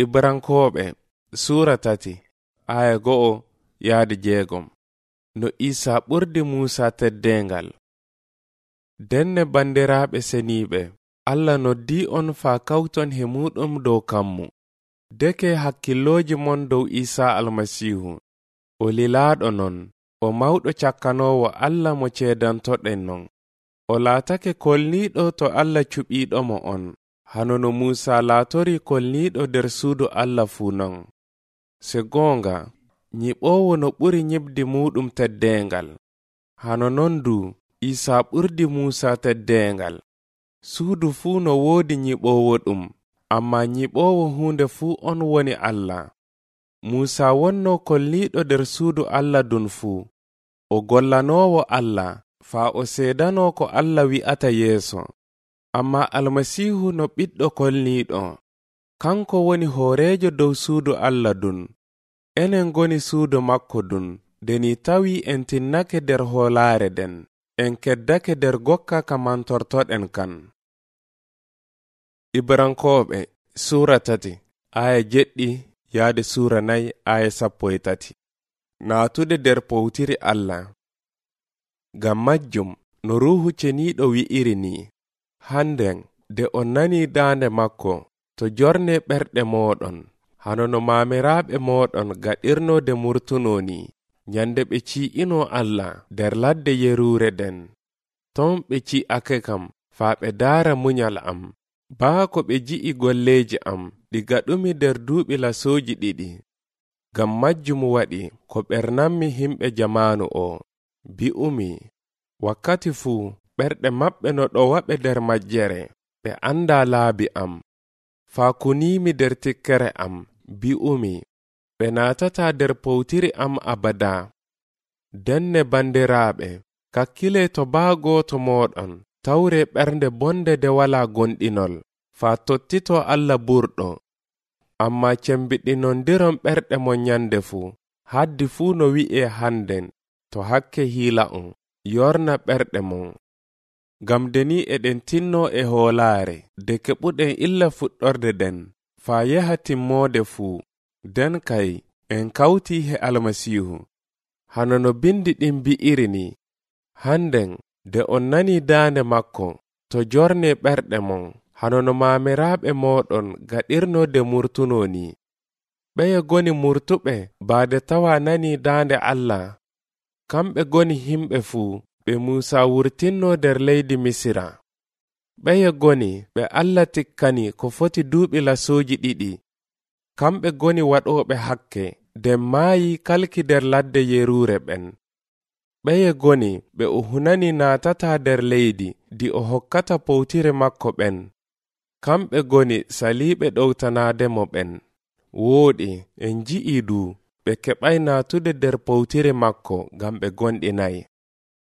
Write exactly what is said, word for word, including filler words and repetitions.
Ibrankooɓe Suura tati aya go'o yaade jeegom. No Isa ɓurdi Musa teddengal. Denne bandiraaɓe seniiɓe, Allah noddi on faa kawton he muɗum dow kammu. Deke hakkilooji mon dow Isa almasihu. O lilaaɗo non, o mawɗo cakkanoowo Allah mo ceedantoɗen non. O laatake kolniiɗo to Allah cuɓiiɗomo on, hano no Musa laatori kolniiɗo der suudu Allah fuu non. Se goonga, nyiɓoowo no ɓuri nyiɓdi muɗum teddengal. Hano non du, Isa ɓurdi Musa teddengal. Suudu fuu no woodi nyiɓoowo ɗum, amma nyiɓoowo huunde fuu on woni Allah. Musa wonno kolniiɗo der suudu Allah dun fuu. O gollanoowo Allah, faa o seedano ko Allah wi'ata yeeso. Amma almasihu no ɓiɗɗo kolniiɗo. Kanko woni hooreejo dow suudu Allah dun. Enen goni suudu makko dun, deni tawi en tinnake der hoolaare den, en keddake der gokka ka mantortoɗen kan. Ibrankooɓe Suura tati aya jeɗɗi yaade suura nayi aya sappo e tati. Naatude der powtiri Allah. Ngam majjum no ruuhu ceniiɗo wi'iri ni, handen de on nani daande makko to jorne ɓerɗe mooɗon, hano no maamiraaɓe mooɗon gaɗirnode murtunoni, nyande ɓe ci'ino Allah der ladde yeruure den. Ton ɓe ci'ake kam faa ɓe daara munyal am, baa ko ɓe ji'i golleeji am diga ɗumi der duuɓi lasooji ɗiɗi. Ngam majjum waɗi ko ɓernammi himɓe jamaanu o, bi'umi, wakkati fuu ɓerɗe maɓɓe no ɗo waɓe der majjere, ɓe anda laabi am. Faa kuniimi der tikkere am, bi'umi, ɓe naatata der powtiri am abada. Denne bandiraaɓe, kakkile to baa gooto mooɗon, tawre ɓernde bonde de wala gonɗinol, faa tottito Allah burɗo. Amma cembiɗinondiron ɓerɗe mon nyande fuu, haddi fuu no wi'e handen, to hakke hiila on, yorna ɓerɗe mon. Ngam deni eɗen tinno e hoolaare, de keɓuɗen illa fuɗɗorde den, faa yaha timmoode fuu, den kay en kawti he almasihu. Hano no bindi ɗin bi'iri ni, handen de on nani daande makko, to jorne ɓerɗe mon, hano no maamiraaɓe mooɗon gaɗirnode murtunoni. Ɓeye goni murtuɓe baade tawa nani daande Allah. Kamɓe goni himɓe fuu ɓe Musa wurtinno der leydi Misira. Ɓeye goni ɓe Allah tikkani ko foti duuɓi lasooji ɗiɗi. Kamɓe goni waɗooɓe hakke, den maayi kalki der ladde yeruure ɓen. Ɓeye goni ɓe o hunani naatata der leydi di o hokkata powtire makko ɓen. Kamɓe goni saliiɓe ɗowtanaademo ɓen. Wooɗi en ji'i du ɓe keɓay naatude der powtire makko ngam ɓe gonɗinayi.